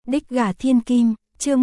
Đích gà thiên kim, chương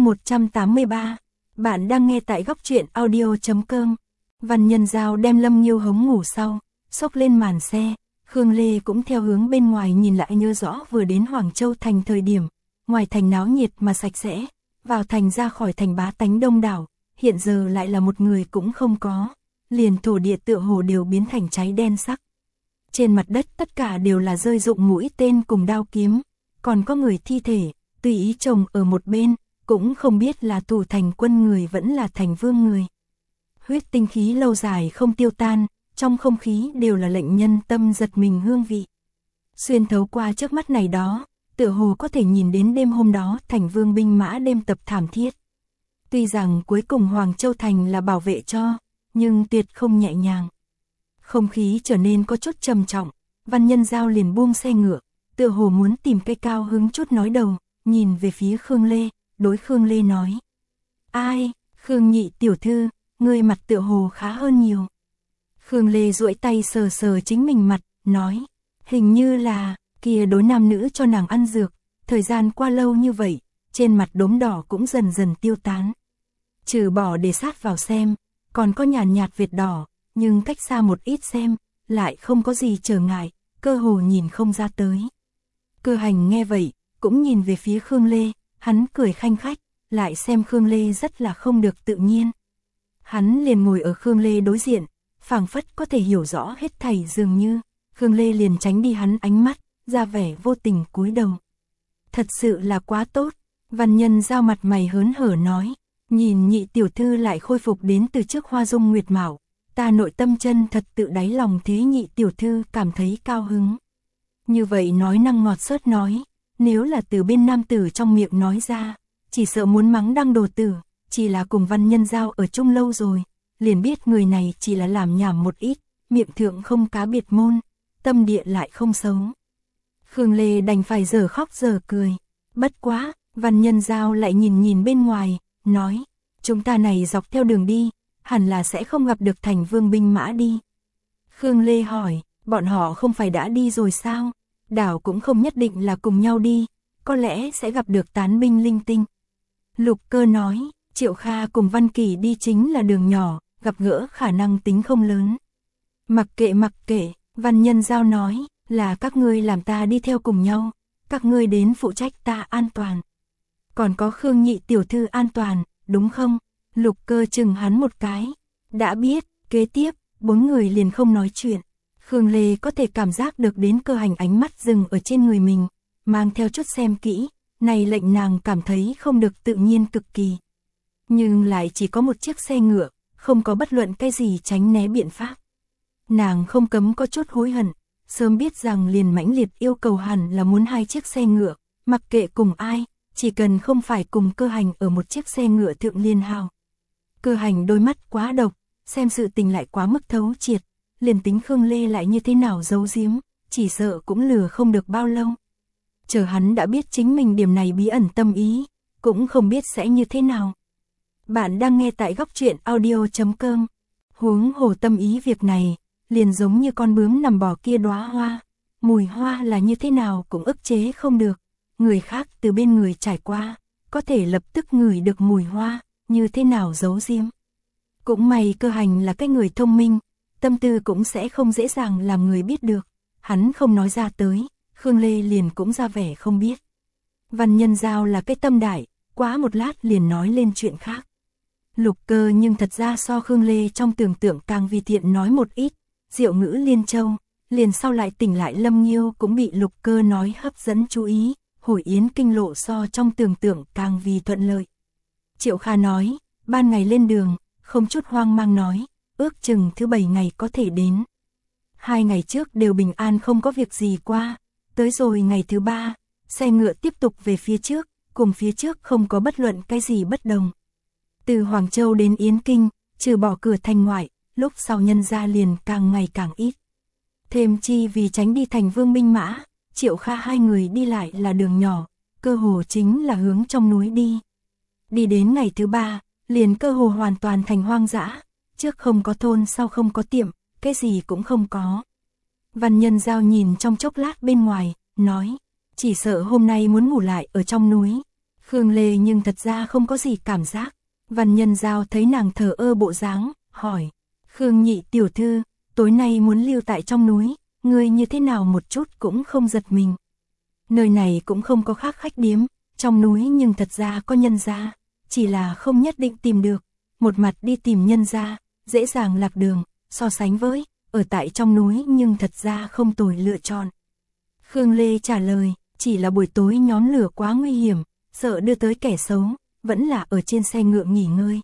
183. Bạn đang nghe tại góc truyện audio.com. Văn Nhân Giao đem Lâm Nghiêu hống ngủ sau, xốc lên màn xe. Khương Lê cũng theo hướng bên ngoài nhìn lại, nhớ rõ vừa đến Hoàng Châu thành thời điểm, ngoài thành náo nhiệt mà sạch sẽ, vào thành ra khỏi thành bá tánh đông đảo, hiện giờ lại là một người cũng không có, liền thổ địa tựa hồ đều biến thành cháy đen sắc. Trên mặt đất tất cả đều là rơi rụng mũi tên cùng đao kiếm, còn có người thi thể, tùy ý chồng ở một bên, cũng không biết là thủ thành quân người vẫn là thành vương người. Huyết tinh khí lâu dài không tiêu tan, trong không khí đều là lệnh nhân tâm giật mình hương vị. Xuyên thấu qua trước mắt này đó, tựa hồ có thể nhìn đến đêm hôm đó thành vương binh mã đêm tập thảm thiết. Tuy rằng cuối cùng Hoàng Châu thành là bảo vệ cho, nhưng tuyệt không nhẹ nhàng. Không khí trở nên có chút trầm trọng, Văn Nhân Giao liền buông xe ngựa, tựa hồ muốn tìm cây cao hứng chút nói đầu, nhìn về phía Khương Lê, đối Khương Lê nói. Ai, Khương nhị tiểu thư, ngươi mặt tựa hồ khá hơn nhiều. Khương Lê duỗi tay sờ sờ chính mình mặt, nói, hình như là, kia đối nam nữ cho nàng ăn dược, thời gian qua lâu như vậy, trên mặt đốm đỏ cũng dần dần tiêu tán. Trừ bỏ để sát vào xem, còn có nhàn nhạt Việt đỏ, nhưng cách xa một ít xem, lại không có gì trở ngại, cơ hồ nhìn không ra tới. Cơ Hành nghe vậy, cũng nhìn về phía Khương Lê, hắn cười khanh khách, lại xem Khương Lê rất là không được tự nhiên. Hắn liền ngồi ở Khương Lê đối diện, phảng phất có thể hiểu rõ hết thảy dường như, Khương Lê liền tránh đi hắn ánh mắt, ra vẻ vô tình cúi đầu. Thật sự là quá tốt, Văn Nhân Giao mặt mày hớn hở nói, nhìn nhị tiểu thư lại khôi phục đến từ trước hoa dung nguyệt mạo, ta nội tâm chân thật tự đáy lòng thế nhị tiểu thư cảm thấy cao hứng. Như vậy nói năng ngọt xớt nói, nếu là từ bên nam tử trong miệng nói ra, chỉ sợ muốn mắng đăng đồ tử, chỉ là cùng Văn Nhân Giao ở chung lâu rồi, liền biết người này chỉ là làm nhảm một ít, miệng thượng không cá biệt môn, tâm địa lại không xấu. Khương Lê đành phải giờ khóc giờ cười, bất quá, Văn Nhân Giao lại nhìn nhìn bên ngoài, nói, chúng ta này dọc theo đường đi, hẳn là sẽ không gặp được thành vương binh mã đi. Khương Lê hỏi, bọn họ không phải đã đi rồi sao? Đảo cũng không nhất định là cùng nhau đi, có lẽ sẽ gặp được tán binh linh tinh. Lục Cơ nói, Triệu Kha cùng Văn Kỳ đi chính là đường nhỏ, gặp gỡ khả năng tính không lớn. Mặc kệ, Văn Nhân Giao nói, là các ngươi làm ta đi theo cùng nhau, các ngươi đến phụ trách ta an toàn. Còn có Khương nhị tiểu thư an toàn, đúng không? Lục Cơ chừng hắn một cái. Đã biết, kế tiếp, bốn người liền không nói chuyện. Khương Lê có thể cảm giác được đến Cơ Hành ánh mắt dừng ở trên người mình, mang theo chút xem kỹ, này lệnh nàng cảm thấy không được tự nhiên cực kỳ. Nhưng lại chỉ có một chiếc xe ngựa, không có bất luận cái gì tránh né biện pháp. Nàng không cấm có chút hối hận, sớm biết rằng liền mãnh liệt yêu cầu hẳn là muốn hai chiếc xe ngựa, mặc kệ cùng ai, chỉ cần không phải cùng Cơ Hành ở một chiếc xe ngựa thượng liên hào. Cơ Hành đôi mắt quá độc, xem sự tình lại quá mức thấu triệt, liền tính Khương Lê lại như thế nào giấu giếm, chỉ sợ cũng lừa không được bao lâu. Chờ hắn đã biết chính mình điểm này bí ẩn tâm ý, cũng không biết sẽ như thế nào. Bạn đang nghe tại góc truyện audio.com. Huống hồ tâm ý việc này, liền giống như con bướm nằm bò kia đóa hoa, mùi hoa là như thế nào cũng ức chế không được. Người khác từ bên người trải qua, có thể lập tức ngửi được mùi hoa, như thế nào giấu giếm. Cũng may Cơ Hành là cái người thông minh, tâm tư cũng sẽ không dễ dàng làm người biết được. Hắn không nói ra tới, Khương Lê liền cũng ra vẻ không biết. Văn Nhân Giao là cái tâm đại, quá một lát liền nói lên chuyện khác. Lục Cơ nhưng thật ra so Khương Lê trong tưởng tượng càng vi thiện nói một ít, diệu ngữ liên châu, liền sau lại tỉnh lại Lâm Nghiêu cũng bị Lục Cơ nói hấp dẫn chú ý, hồi yến kinh lộ so trong tưởng tượng càng vì thuận lợi. Triệu Kha nói, ban ngày lên đường, không chút hoang mang nói, ước chừng thứ 7 ngày có thể đến. 2 ngày trước đều bình an không có việc gì qua, tới rồi ngày thứ 3, xe ngựa tiếp tục về phía trước, cùng phía trước không có bất luận cái gì bất đồng. Từ Hoàng Châu đến Yến Kinh, trừ bỏ cửa thành ngoại, lúc sau nhân ra liền càng ngày càng ít. Thêm chi vì tránh đi thành vương binh mã, Triệu Kha hai người đi lại là đường nhỏ, cơ hồ chính là hướng trong núi đi. Đi đến ngày thứ 3, liền cơ hồ hoàn toàn thành hoang dã, trước không có thôn sau không có tiệm, cái gì cũng không có. Văn Nhân Giao nhìn trong chốc lát bên ngoài, nói, chỉ sợ hôm nay muốn ngủ lại ở trong núi. Khương Lê nhưng thật ra không có gì cảm giác. Văn Nhân Giao thấy nàng thờ ơ bộ dáng, hỏi, Khương nhị tiểu thư, tối nay muốn lưu tại trong núi, ngươi như thế nào một chút cũng không giật mình. Nơi này cũng không có khác khách điếm, trong núi nhưng thật ra có nhân gia, chỉ là không nhất định tìm được, một mặt đi tìm nhân gia, dễ dàng lạc đường, so sánh với, ở tại trong núi nhưng thật ra không tồi lựa chọn. Khương Lê trả lời, chỉ là buổi tối nhóm lửa quá nguy hiểm, sợ đưa tới kẻ xấu, vẫn là ở trên xe ngựa nghỉ ngơi.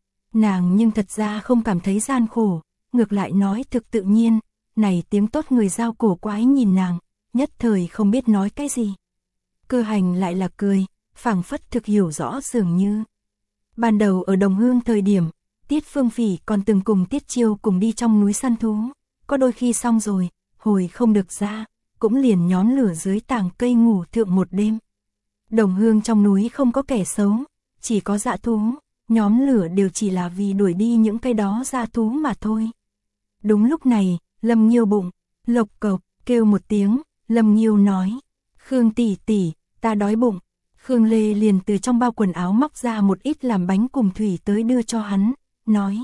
Nàng nhưng thật ra không cảm thấy gian khổ, ngược lại nói thực tự nhiên, này tiếng tốt người Giao cổ quái nhìn nàng, nhất thời không biết nói cái gì. Cơ Hành lại là cười, phảng phất thực hiểu rõ dường như. Ban đầu ở Đồng Hương thời điểm, Tiết Phương Phỉ còn từng cùng Tiết Chiêu cùng đi trong núi săn thú, có đôi khi xong rồi, hồi không được ra, cũng liền nhóm lửa dưới tàng cây ngủ thượng một đêm. Đồng Hương trong núi không có kẻ xấu, chỉ có dã thú, nhóm lửa đều chỉ là vì đuổi đi những cái đó dã thú mà thôi. Đúng lúc này, Lâm Nghiêu bụng, lộc cộc, kêu một tiếng, Lâm Nghiêu nói, Khương tỷ tỷ, ta đói bụng. Khương Lê liền từ trong bao quần áo móc ra một ít làm bánh cùng thủy tới đưa cho hắn, nói,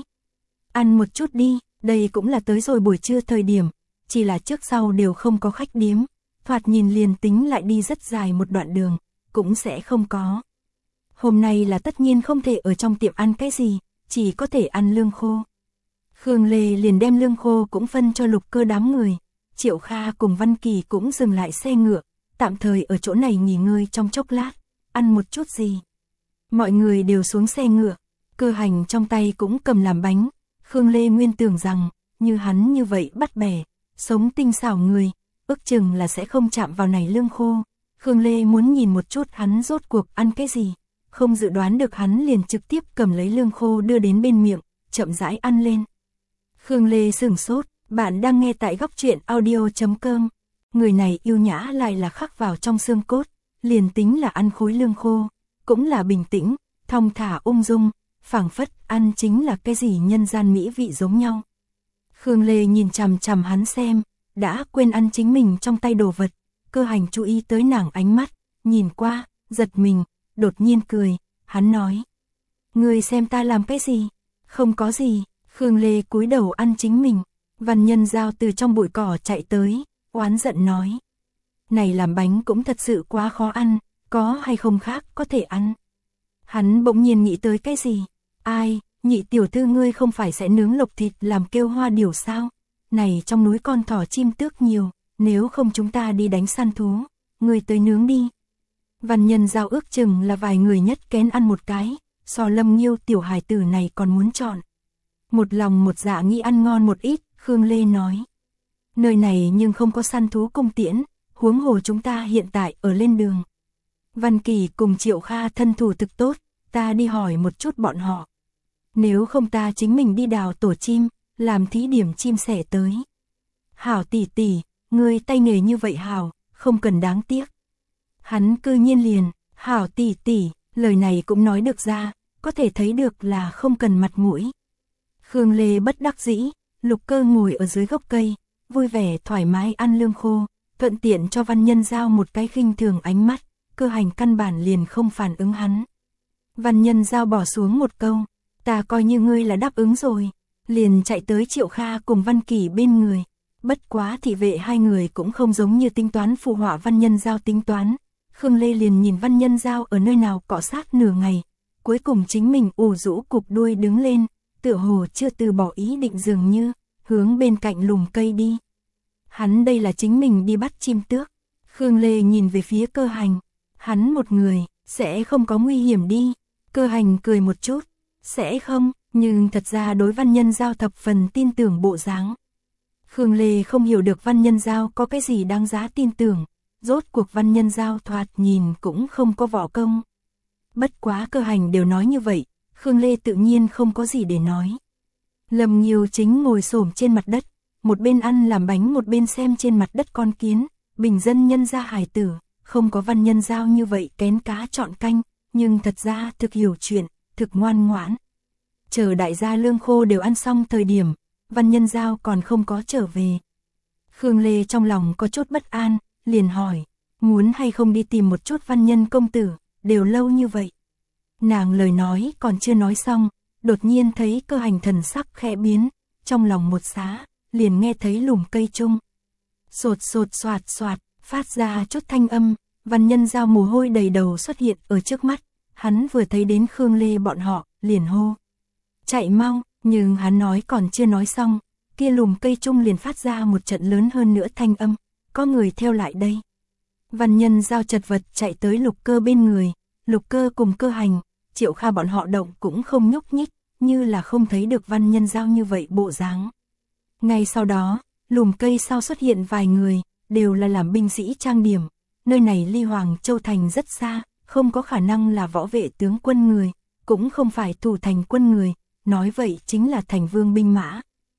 ăn một chút đi, đây cũng là tới rồi buổi trưa thời điểm, chỉ là trước sau đều không có khách điếm, thoạt nhìn liền tính lại đi rất dài một đoạn đường, cũng sẽ không có. Hôm nay là tất nhiên không thể ở trong tiệm ăn cái gì, chỉ có thể ăn lương khô. Khương Lê liền đem lương khô cũng phân cho Lục Cơ đám người, Triệu Kha cùng Văn Kỳ cũng dừng lại xe ngựa, tạm thời ở chỗ này nghỉ ngơi trong chốc lát, ăn một chút gì. Mọi người đều xuống xe ngựa, Cơ Hành trong tay cũng cầm làm bánh, Khương Lê nguyên tưởng rằng, như hắn như vậy bắt bẻ, sống tinh xảo người, ước chừng là sẽ không chạm vào này lương khô. Khương Lê muốn nhìn một chút hắn rốt cuộc ăn cái gì, không dự đoán được hắn liền trực tiếp cầm lấy lương khô đưa đến bên miệng, chậm rãi ăn lên. Khương Lê sửng sốt, bạn đang nghe tại Góc Truyện Audio.com. Người này yêu nhã lại là khắc vào trong xương cốt, liền tính là ăn khối lương khô, cũng là bình tĩnh, thong thả ung dung, phảng phất ăn chính là cái gì nhân gian mỹ vị giống nhau. Khương Lê nhìn chằm chằm hắn xem, đã quên ăn chính mình trong tay đồ vật. Cơ Hành chú ý tới nàng ánh mắt, nhìn qua, giật mình, đột nhiên cười, hắn nói, ngươi xem ta làm cái gì? Không có gì. Khương Lê cúi đầu ăn chính mình. Văn Nhân Giao từ trong bụi cỏ chạy tới, oán giận nói, này làm bánh cũng thật sự quá khó ăn, có hay không khác có thể ăn. Hắn bỗng nhiên nghĩ tới cái gì? Ai, nhị tiểu thư ngươi không phải sẽ nướng lộc thịt làm kêu hoa điểu sao? Này trong núi con thỏ chim tước nhiều, nếu không chúng ta đi đánh săn thú, ngươi tới nướng đi. Văn Nhân Giao ước chừng là vài người nhất kén ăn một cái, so Lâm Nghiêu tiểu hài tử này còn muốn chọn. Một lòng một dạ nghĩ ăn ngon một ít, Khương Lê nói, nơi này nhưng không có săn thú cung tiễn, huống hồ chúng ta hiện tại ở lên đường. Văn Kỳ cùng Triệu Kha thân thủ thực tốt, ta đi hỏi một chút bọn họ. Nếu không ta chính mình đi đào tổ chim, làm thí điểm chim sẻ tới. Hảo tỷ tỷ, ngươi tay nghề như vậy hảo, không cần đáng tiếc. Hắn cư nhiên liền, hảo tỷ tỷ, lời này cũng nói được ra, có thể thấy được là không cần mặt mũi. Khương Lê bất đắc dĩ, Lục Cơ ngồi ở dưới gốc cây, vui vẻ thoải mái ăn lương khô, thuận tiện cho Văn Nhân Giao một cái khinh thường ánh mắt, Cơ Hành căn bản liền không phản ứng hắn. Văn Nhân Giao bỏ xuống một câu, ta coi như ngươi là đáp ứng rồi, liền chạy tới Triệu Kha cùng Văn Kỳ bên người. Bất quá thị vệ hai người cũng không giống như tính toán phù họa Văn Nhân Giao tính toán. Khương Lê liền nhìn Văn Nhân Giao ở nơi nào cọ sát nửa ngày, cuối cùng chính mình ủ rũ cụp đuôi đứng lên, tựa hồ chưa từ bỏ ý định dường như, hướng bên cạnh lùm cây đi. Hắn đây là chính mình đi bắt chim tước. Khương Lê nhìn về phía Cơ Hành, hắn một người, sẽ không có nguy hiểm đi. Cơ Hành cười một chút, sẽ không, nhưng thật ra đối Văn Nhân Giao thập phần tin tưởng bộ dáng. Khương Lê không hiểu được Văn Nhân Giao có cái gì đáng giá tin tưởng, rốt cuộc Văn Nhân Giao thoạt nhìn cũng không có võ công. Bất quá Cơ Hành đều nói như vậy, Khương Lê tự nhiên không có gì để nói. Lâm Nghiêu chính ngồi xổm trên mặt đất, một bên ăn làm bánh một bên xem trên mặt đất con kiến, bình dân nhân gia hài tử, không có Văn Nhân Giao như vậy kén cá chọn canh, nhưng thật ra thực hiểu chuyện, thực ngoan ngoãn. Chờ đại gia lương khô đều ăn xong thời điểm, Văn Nhân Giao còn không có trở về. Khương Lê trong lòng có chút bất an, liền hỏi, muốn hay không đi tìm một chút Văn Nhân công tử, đều lâu như vậy. Nàng lời nói còn chưa nói xong, đột nhiên thấy Cơ Hành thần sắc khẽ biến, trong lòng một xá, liền nghe thấy lùm cây chung. Sột sột soạt soạt, phát ra chút thanh âm, Văn Nhân Giao mồ hôi đầy đầu xuất hiện ở trước mắt, hắn vừa thấy đến Khương Lê bọn họ, liền hô. Chạy mau, nhưng hắn nói còn chưa nói xong, kia lùm cây chung liền phát ra một trận lớn hơn nữa thanh âm, có người theo lại đây. Văn Nhân Giao chật vật chạy tới Lục Cơ bên người, Lục Cơ cùng Cơ Hành, Triệu Kha bọn họ động cũng không nhúc nhích, như là không thấy được Văn Nhân Giao như vậy bộ dáng. Ngay sau đó, lùm cây sau xuất hiện vài người, đều là làm binh sĩ trang điểm, nơi này ly Hoàng Châu Thành rất xa, không có khả năng là võ vệ tướng quân người, cũng không phải thủ thành quân người, nói vậy chính là thành vương binh mã.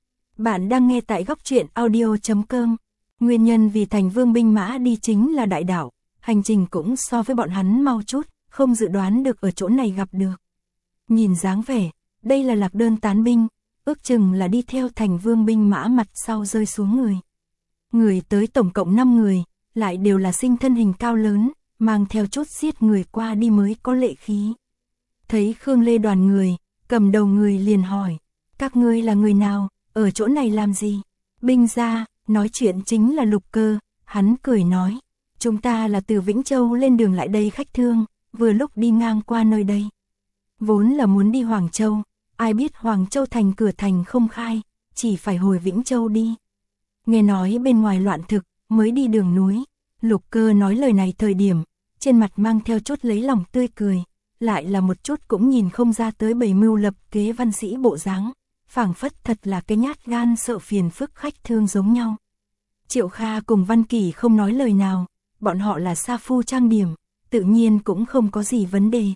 Bạn đang nghe tại góc truyện audio.com. Nguyên nhân vì thành vương binh mã đi chính là đại đảo, hành trình cũng so với bọn hắn mau chút, không dự đoán được ở chỗ này gặp được. Nhìn dáng vẻ, đây là Lạc Đơn tán binh, ước chừng là đi theo thành vương binh mã mặt sau rơi xuống người. Người tới tổng cộng 5 người, lại đều là sinh thân hình cao lớn, mang theo chút giết người qua đi mới có lệ khí. Thấy Khương Lê đoàn người, cầm đầu người liền hỏi, các ngươi là người nào, ở chỗ này làm gì? Binh gia, nói chuyện chính là Lục Cơ, hắn cười nói, chúng ta là từ Vĩnh Châu lên đường lại đây khách thương, vừa lúc đi ngang qua nơi đây. Vốn là muốn đi Hoàng Châu, ai biết Hoàng Châu thành cửa thành không khai, chỉ phải hồi Vĩnh Châu đi. Nghe nói bên ngoài loạn thực, mới đi đường núi. Lục Cơ nói lời này thời điểm, trên mặt mang theo chút lấy lòng tươi cười, lại là một chút cũng nhìn không ra tới bầy mưu lập kế văn sĩ bộ dáng, phảng phất thật là cái nhát gan sợ phiền phức khách thương giống nhau. Triệu Kha cùng Văn Kỳ không nói lời nào, bọn họ là sa phu trang điểm, tự nhiên cũng không có gì vấn đề.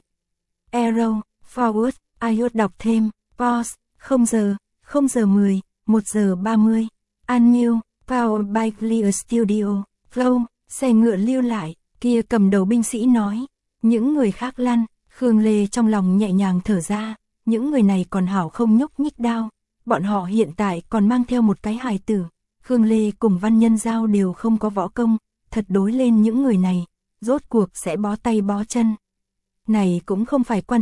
Arrow, forward, iOS đọc thêm, pause, 0 giờ 10, 1 giờ 30, unmute, power by Clear Studio, flow, xe ngựa lưu lại, kia cầm đầu binh sĩ nói, những người khác lăn, Khương Lê trong lòng nhẹ nhàng thở ra, những người này còn hảo không nhúc nhích đao, bọn họ hiện tại còn mang theo một cái hài tử, Khương Lê cùng Văn Nhân Giao đều không có võ công, thật đối lên những người này, rốt cuộc sẽ bó tay bó chân. Này cũng không phải quan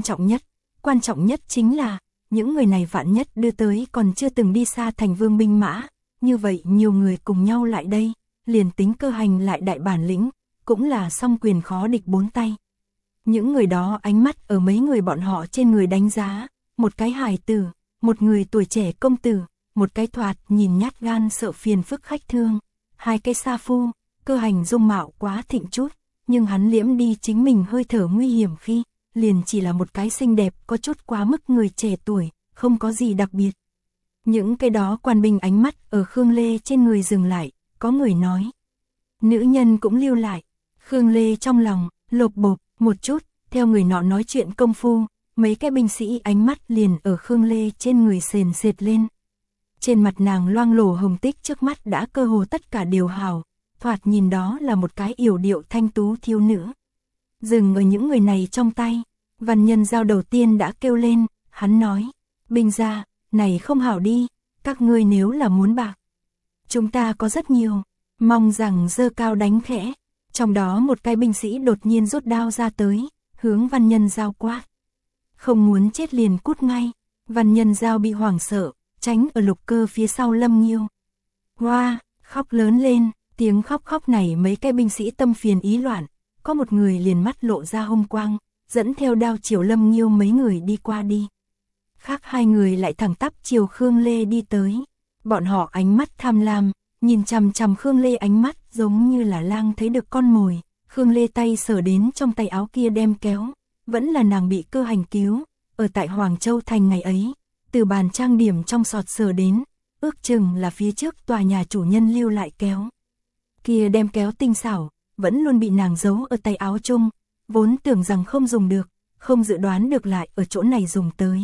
trọng nhất chính là, những người này vạn nhất đưa tới còn chưa từng đi xa thành vương binh mã, như vậy nhiều người cùng nhau lại đây, liền tính Cơ Hành lại đại bản lĩnh, cũng là song quyền khó địch 4 tay. Những người đó ánh mắt ở mấy người bọn họ trên người đánh giá, một cái hài tử, một người tuổi trẻ công tử, một cái thoạt nhìn nhát gan sợ phiền phức khách thương, hai cái sa phu. Cơ Hành dung mạo quá thịnh chút, nhưng hắn liễm đi chính mình hơi thở nguy hiểm khi, liền chỉ là một cái xinh đẹp có chút quá mức người trẻ tuổi, không có gì đặc biệt. Những cái đó quan binh ánh mắt ở Khương Lê trên người dừng lại, có người nói. Nữ nhân cũng lưu lại, Khương Lê trong lòng, lột bột, một chút, theo người nọ nói chuyện công phu, mấy cái binh sĩ ánh mắt liền ở Khương Lê trên người sền sệt lên. Trên mặt nàng loang lổ hồng tích trước mắt đã cơ hồ tất cả đều hào, thoạt nhìn đó là một cái yểu điệu thanh tú thiếu nữ. Dừng ở những người này trong tay, Văn Nhân Giao đầu tiên đã kêu lên, hắn nói, binh gia, này không hảo đi, các ngươi nếu là muốn bạc. Chúng ta có rất nhiều, mong rằng giơ cao đánh khẽ, trong đó một cái binh sĩ đột nhiên rút đao ra tới, hướng Văn Nhân Giao quát. Không muốn chết liền cút ngay, Văn Nhân Giao bị hoảng sợ, tránh ở Lục Cơ phía sau Lâm Nghiêu. Hoa, khóc lớn lên. Tiếng khóc này mấy cái binh sĩ tâm phiền ý loạn, có một người liền mắt lộ ra hung quang, dẫn theo đao chiều Lâm Nghiêu mấy người đi qua đi. Khác hai người lại thẳng tắp chiều Khương Lê đi tới, bọn họ ánh mắt tham lam, nhìn chằm chằm Khương Lê ánh mắt giống như là lang thấy được con mồi. Khương Lê tay sờ đến trong tay áo kia đem kéo, vẫn là nàng bị Cơ Hành cứu, ở tại Hoàng Châu thành ngày ấy, từ bàn trang điểm trong sọt sờ đến, ước chừng là phía trước tòa nhà chủ nhân lưu lại kéo. Kia đem kéo tinh xảo, vẫn luôn bị nàng giấu ở tay áo chung, vốn tưởng rằng không dùng được, không dự đoán được lại ở chỗ này dùng tới.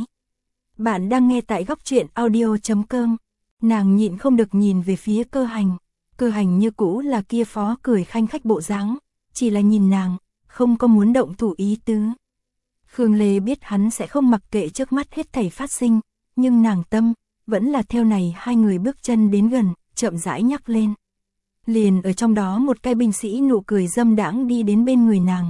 Bạn đang nghe tại góc truyện audio.com, nàng nhịn không được nhìn về phía Cơ Hành như cũ là kia phó cười khanh khách bộ dáng, chỉ là nhìn nàng, không có muốn động thủ ý tứ. Khương Lê biết hắn sẽ không mặc kệ trước mắt hết thảy phát sinh, nhưng nàng tâm, vẫn là theo này hai người bước chân đến gần, chậm rãi nhắc lên. Liền ở trong đó một cái binh sĩ nụ cười dâm đãng đi đến bên người nàng,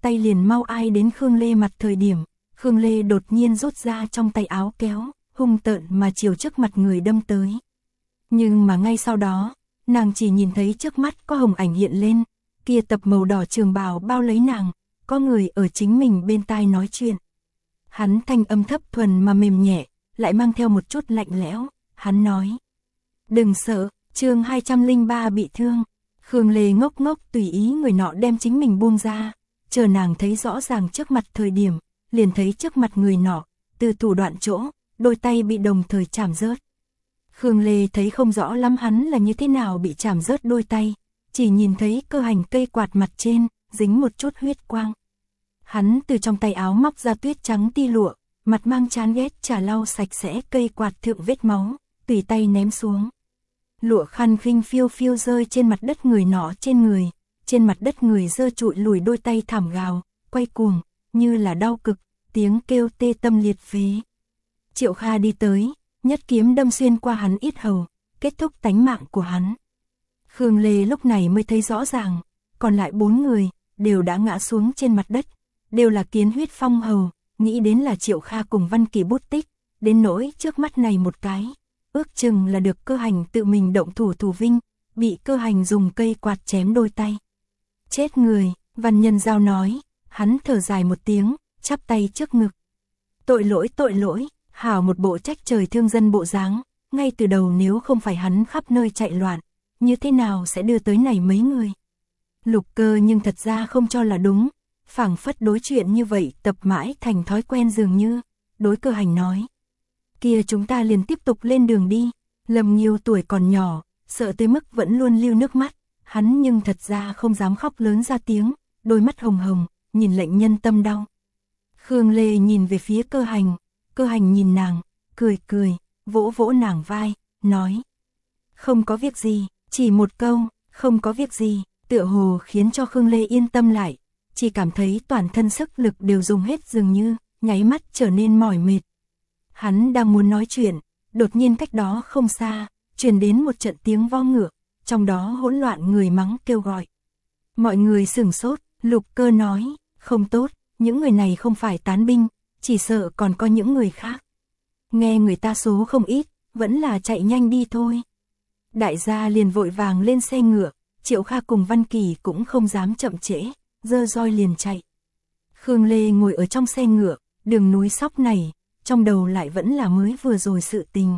tay liền mau ai đến Khương Lê mặt thời điểm, Khương Lê đột nhiên rút ra trong tay áo kéo, hung tợn mà chiều trước mặt người đâm tới. Nhưng mà ngay sau đó, nàng chỉ nhìn thấy trước mắt có hồng ảnh hiện lên, kia tập màu đỏ trường bào bao lấy nàng, có người ở chính mình bên tai nói chuyện. Hắn thanh âm thấp thuần mà mềm nhẹ, lại mang theo một chút lạnh lẽo, hắn nói: "Đừng sợ." Chương 203 bị thương. Khương Lê ngốc ngốc tùy ý người nọ đem chính mình buông ra, chờ nàng thấy rõ ràng trước mặt thời điểm, liền thấy trước mặt người nọ, từ thủ đoạn chỗ, đôi tay bị đồng thời chảm rớt. Khương Lê thấy không rõ lắm hắn là như thế nào bị chảm rớt đôi tay, chỉ nhìn thấy cơ hành cây quạt mặt trên, dính một chút huyết quang. Hắn từ trong tay áo móc ra tuyết trắng ti lụa, mặt mang chán ghét chà lau sạch sẽ cây quạt thượng vết máu, tùy tay ném xuống. Lụa khăn khinh phiêu phiêu rơi trên mặt đất người nọ trên mặt đất người giơ trụi lùi đôi tay thảm gào, quay cuồng, như là đau cực, tiếng kêu tê tâm liệt phế. Triệu Kha đi tới, nhất kiếm đâm xuyên qua hắn yết hầu, kết thúc tánh mạng của hắn. Khương Lê lúc này mới thấy rõ ràng, còn lại 4 người, đều đã ngã xuống trên mặt đất, đều là kiến huyết phong hầu, nghĩ đến là Triệu Kha cùng Văn Kỳ bút tích, đến nỗi trước mắt này một cái, ước chừng là được Cơ Hành tự mình động thủ thủ vinh, bị Cơ Hành dùng cây quạt chém đôi tay. Chết người, Văn Nhân Giao nói, hắn thở dài một tiếng, chắp tay trước ngực. Tội lỗi, hảo một bộ trách trời thương dân bộ dáng, ngay từ đầu nếu không phải hắn khắp nơi chạy loạn, như thế nào sẽ đưa tới này mấy người. Lục Cơ nhưng thật ra không cho là đúng, phảng phất đối chuyện như vậy tập mãi thành thói quen dường như, đối Cơ Hành nói. Kia chúng ta liền tiếp tục lên đường đi, Lâm Nghiêu tuổi còn nhỏ, sợ tới mức vẫn luôn lưu nước mắt, hắn nhưng thật ra không dám khóc lớn ra tiếng, đôi mắt hồng hồng, nhìn lệnh nhân tâm đau. Khương Lê nhìn về phía Cơ Hành nhìn nàng, cười, vỗ vỗ nàng vai, nói. Không có việc gì, chỉ một câu, không có việc gì, tựa hồ khiến cho Khương Lê yên tâm lại, chỉ cảm thấy toàn thân sức lực đều dùng hết dường như, nháy mắt trở nên mỏi mệt. Hắn đang muốn nói chuyện, đột nhiên cách đó không xa, truyền đến một trận tiếng vo ngựa, trong đó hỗn loạn người mắng kêu gọi. Mọi người sửng sốt, Lục Cơ nói, không tốt, những người này không phải tán binh, chỉ sợ còn có những người khác. Nghe người ta số không ít, vẫn là chạy nhanh đi thôi. Đại gia liền vội vàng lên xe ngựa, Triệu Kha cùng Văn Kỳ cũng không dám chậm trễ, giơ roi liền chạy. Khương Lê ngồi ở trong xe ngựa, đường núi sóc này, trong đầu lại vẫn là mới vừa rồi sự tình.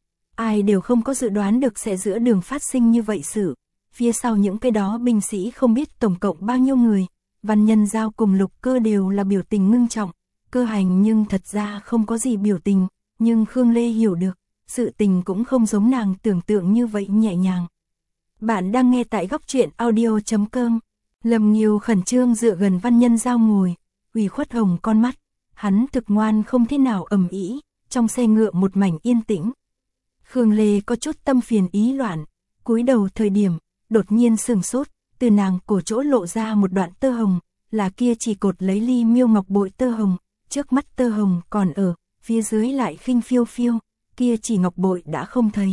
Ai đều không có dự đoán được sẽ giữa đường phát sinh như vậy sự. Phía sau những cái đó binh sĩ không biết tổng cộng bao nhiêu người, Văn Nhân Giao cùng Lục Cơ đều là biểu tình ngưng trọng, Cơ Hành nhưng thật ra không có gì biểu tình, nhưng Khương Lê hiểu được, sự tình cũng không giống nàng tưởng tượng như vậy nhẹ nhàng. Bạn đang nghe tại góc truyện audio.com. Lâm Nghiêu khẩn trương dựa gần Văn Nhân Giao ngồi, ủy khuất hồng con mắt, hắn thực ngoan không thế nào ầm ĩ, trong xe ngựa một mảnh yên tĩnh. Khương Lê có chút tâm phiền ý loạn, cúi đầu thời điểm, đột nhiên sửng sốt, từ nàng cổ chỗ lộ ra một đoạn tơ hồng, là kia chỉ cột lấy ly miêu ngọc bội tơ hồng, trước mắt tơ hồng còn ở, phía dưới lại khinh phiêu phiêu, kia chỉ ngọc bội đã không thấy.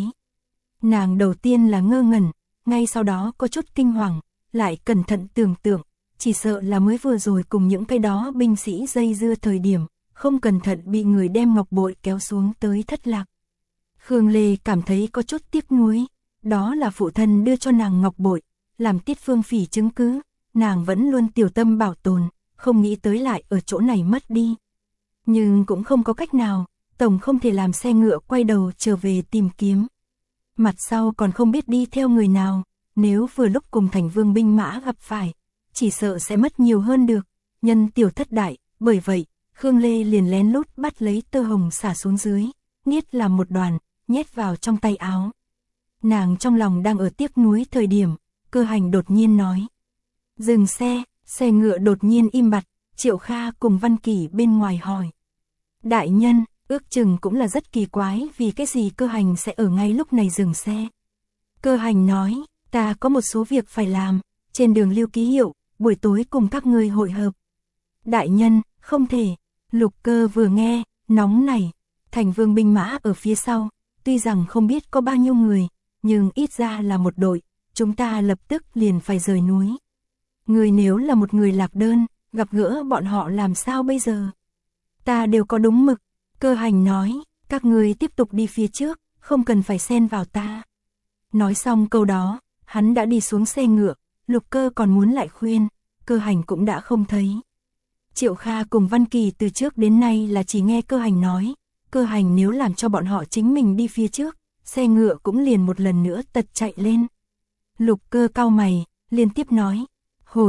Nàng đầu tiên là ngơ ngẩn, ngay sau đó có chút kinh hoàng, lại cẩn thận tưởng tượng, chỉ sợ là mới vừa rồi cùng những cái đó binh sĩ dây dưa thời điểm, không cẩn thận bị người đem ngọc bội kéo xuống tới thất lạc. Khương Lê cảm thấy có chút tiếc nuối, đó là phụ thân đưa cho nàng ngọc bội, làm Tiết Phương Phỉ chứng cứ, nàng vẫn luôn tiểu tâm bảo tồn, không nghĩ tới lại ở chỗ này mất đi. Nhưng cũng không có cách nào, tổng không thể làm xe ngựa quay đầu trở về tìm kiếm. Mặt sau còn không biết đi theo người nào, nếu vừa lúc cùng Thành Vương binh mã gặp phải, chỉ sợ sẽ mất nhiều hơn được, nhân tiểu thất đại, bởi vậy, Khương Lê liền lén lút bắt lấy tơ hồng xả xuống dưới, niết làm một đoàn, nhét vào trong tay áo. Nàng trong lòng đang ở tiếc nuối thời điểm, Cơ Hành đột nhiên nói. Dừng xe, xe ngựa đột nhiên im bặt, Triệu Kha cùng Văn Kỳ bên ngoài hỏi. Đại nhân, ước chừng cũng là rất kỳ quái vì cái gì Cơ Hành sẽ ở ngay lúc này dừng xe. Cơ Hành nói, ta có một số việc phải làm, trên đường lưu ký hiệu, buổi tối cùng các ngươi hội hợp. Đại nhân, không thể, Lục Cơ vừa nghe, nóng này, Thành Vương binh mã ở phía sau, tuy rằng không biết có bao nhiêu người, nhưng ít ra là một đội, chúng ta lập tức liền phải rời núi. Người nếu là một người lạc đơn, gặp gỡ bọn họ làm sao bây giờ? Ta đều có đúng mực, Cơ Hành nói, các ngươi tiếp tục đi phía trước, không cần phải xen vào ta. Nói xong câu đó, hắn đã đi xuống xe ngựa, Lục Cơ còn muốn lại khuyên, Cơ Hành cũng đã không thấy. Triệu Kha cùng Văn Kỳ từ trước đến nay là chỉ nghe Cơ Hành nói, Cơ Hành nếu làm cho bọn họ chính mình đi phía trước, xe ngựa cũng liền một lần nữa tật chạy lên. Lục Cơ cau mày, liên tiếp nói, hồ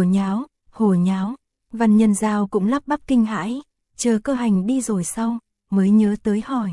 nháo, Văn Nhân Giao cũng lắp bắp kinh hãi, chờ Cơ Hành đi rồi sau, mới nhớ tới hỏi.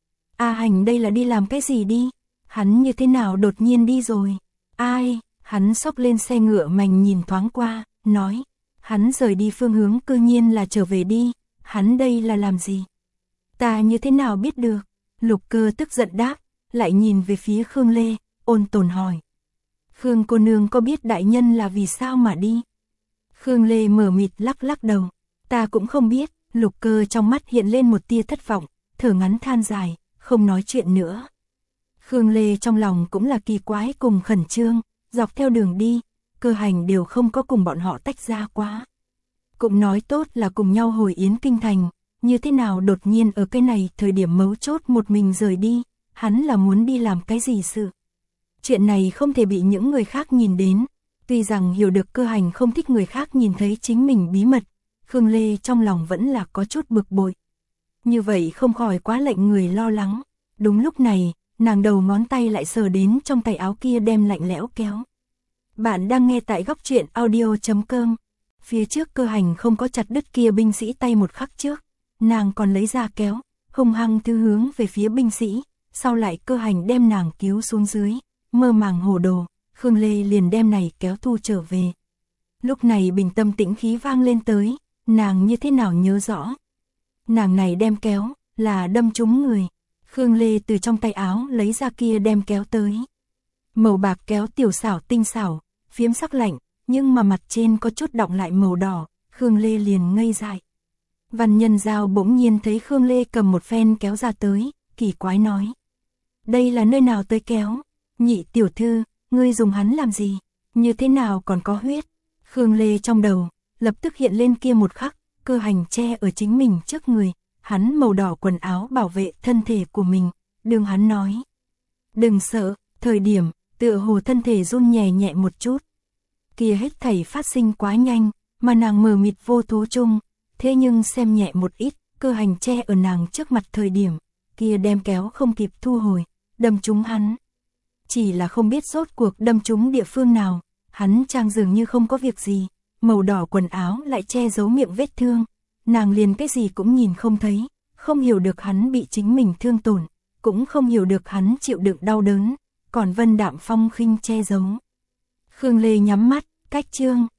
A Hành đây là đi làm cái gì đi? Hắn như thế nào đột nhiên đi rồi? Ai? Hắn xốc lên xe ngựa mành nhìn thoáng qua, nói. Hắn rời đi phương hướng cư nhiên là trở về đi, hắn đây là làm gì? Ta như thế nào biết được? Lục Cơ tức giận đáp, lại nhìn về phía Khương Lê, ôn tồn hỏi. Khương cô nương có biết đại nhân là vì sao mà đi? Khương Lê mờ mịt lắc lắc đầu, ta cũng không biết. Lục Cơ trong mắt hiện lên một tia thất vọng, thở ngắn than dài, không nói chuyện nữa. Khương Lê trong lòng cũng là kỳ quái cùng khẩn trương, dọc theo đường đi, Cơ Hành đều không có cùng bọn họ tách ra quá. Cũng nói tốt là cùng nhau hồi Yến Kinh Thành, như thế nào đột nhiên ở cái này thời điểm mấu chốt một mình rời đi, hắn là muốn đi làm cái gì sự. Chuyện này không thể bị những người khác nhìn đến, tuy rằng hiểu được Cơ Hành không thích người khác nhìn thấy chính mình bí mật, Khương Lê trong lòng vẫn là có chút bực bội. Như vậy không khỏi quá lệnh người lo lắng. Đúng lúc này, nàng đầu ngón tay lại sờ đến trong tay áo kia đem lạnh lẽo kéo. Bạn đang nghe tại góc truyện audio.com. Phía trước Cơ Hành không có chặt đứt kia binh sĩ tay một khắc trước. Nàng còn lấy ra kéo, hung hăng thư hướng về phía binh sĩ. Sau lại Cơ Hành đem nàng cứu xuống dưới, mơ màng hồ đồ, Khương Lê liền đem này kéo thu trở về. Lúc này bình tâm tĩnh khí vang lên tới, nàng như thế nào nhớ rõ. Nàng này đem kéo, là đâm trúng người. Khương Lê từ trong tay áo lấy ra kia đem kéo tới. Màu bạc kéo tiểu xảo tinh xảo, phiếm sắc lạnh, nhưng mà mặt trên có chút đọng lại màu đỏ, Khương Lê liền ngây dại. Văn Nhân Giao bỗng nhiên thấy Khương Lê cầm một phen kéo ra tới, kỳ quái nói. Đây là nơi nào tới kéo? Nhị tiểu thư, ngươi dùng hắn làm gì? Như thế nào còn có huyết? Khương Lê trong đầu, lập tức hiện lên kia một khắc, Cơ Hành che ở chính mình trước người, hắn màu đỏ quần áo bảo vệ thân thể của mình, đừng hắn nói. Đừng sợ, thời điểm, tựa hồ thân thể run nhẹ nhẹ một chút. Kia hết thảy phát sinh quá nhanh, mà nàng mờ mịt vô thố chung, thế nhưng xem nhẹ một ít, Cơ Hành che ở nàng trước mặt thời điểm, kia đem kéo không kịp thu hồi, đâm trúng hắn. Chỉ là không biết rốt cuộc đâm trúng địa phương nào, hắn trang dường như không có việc gì, màu đỏ quần áo lại che giấu miệng vết thương, nàng liền cái gì cũng nhìn không thấy, không hiểu được hắn bị chính mình thương tổn, cũng không hiểu được hắn chịu đựng đau đớn, còn vân đạm phong khinh che giấu. Khương Lê nhắm mắt, cách chương.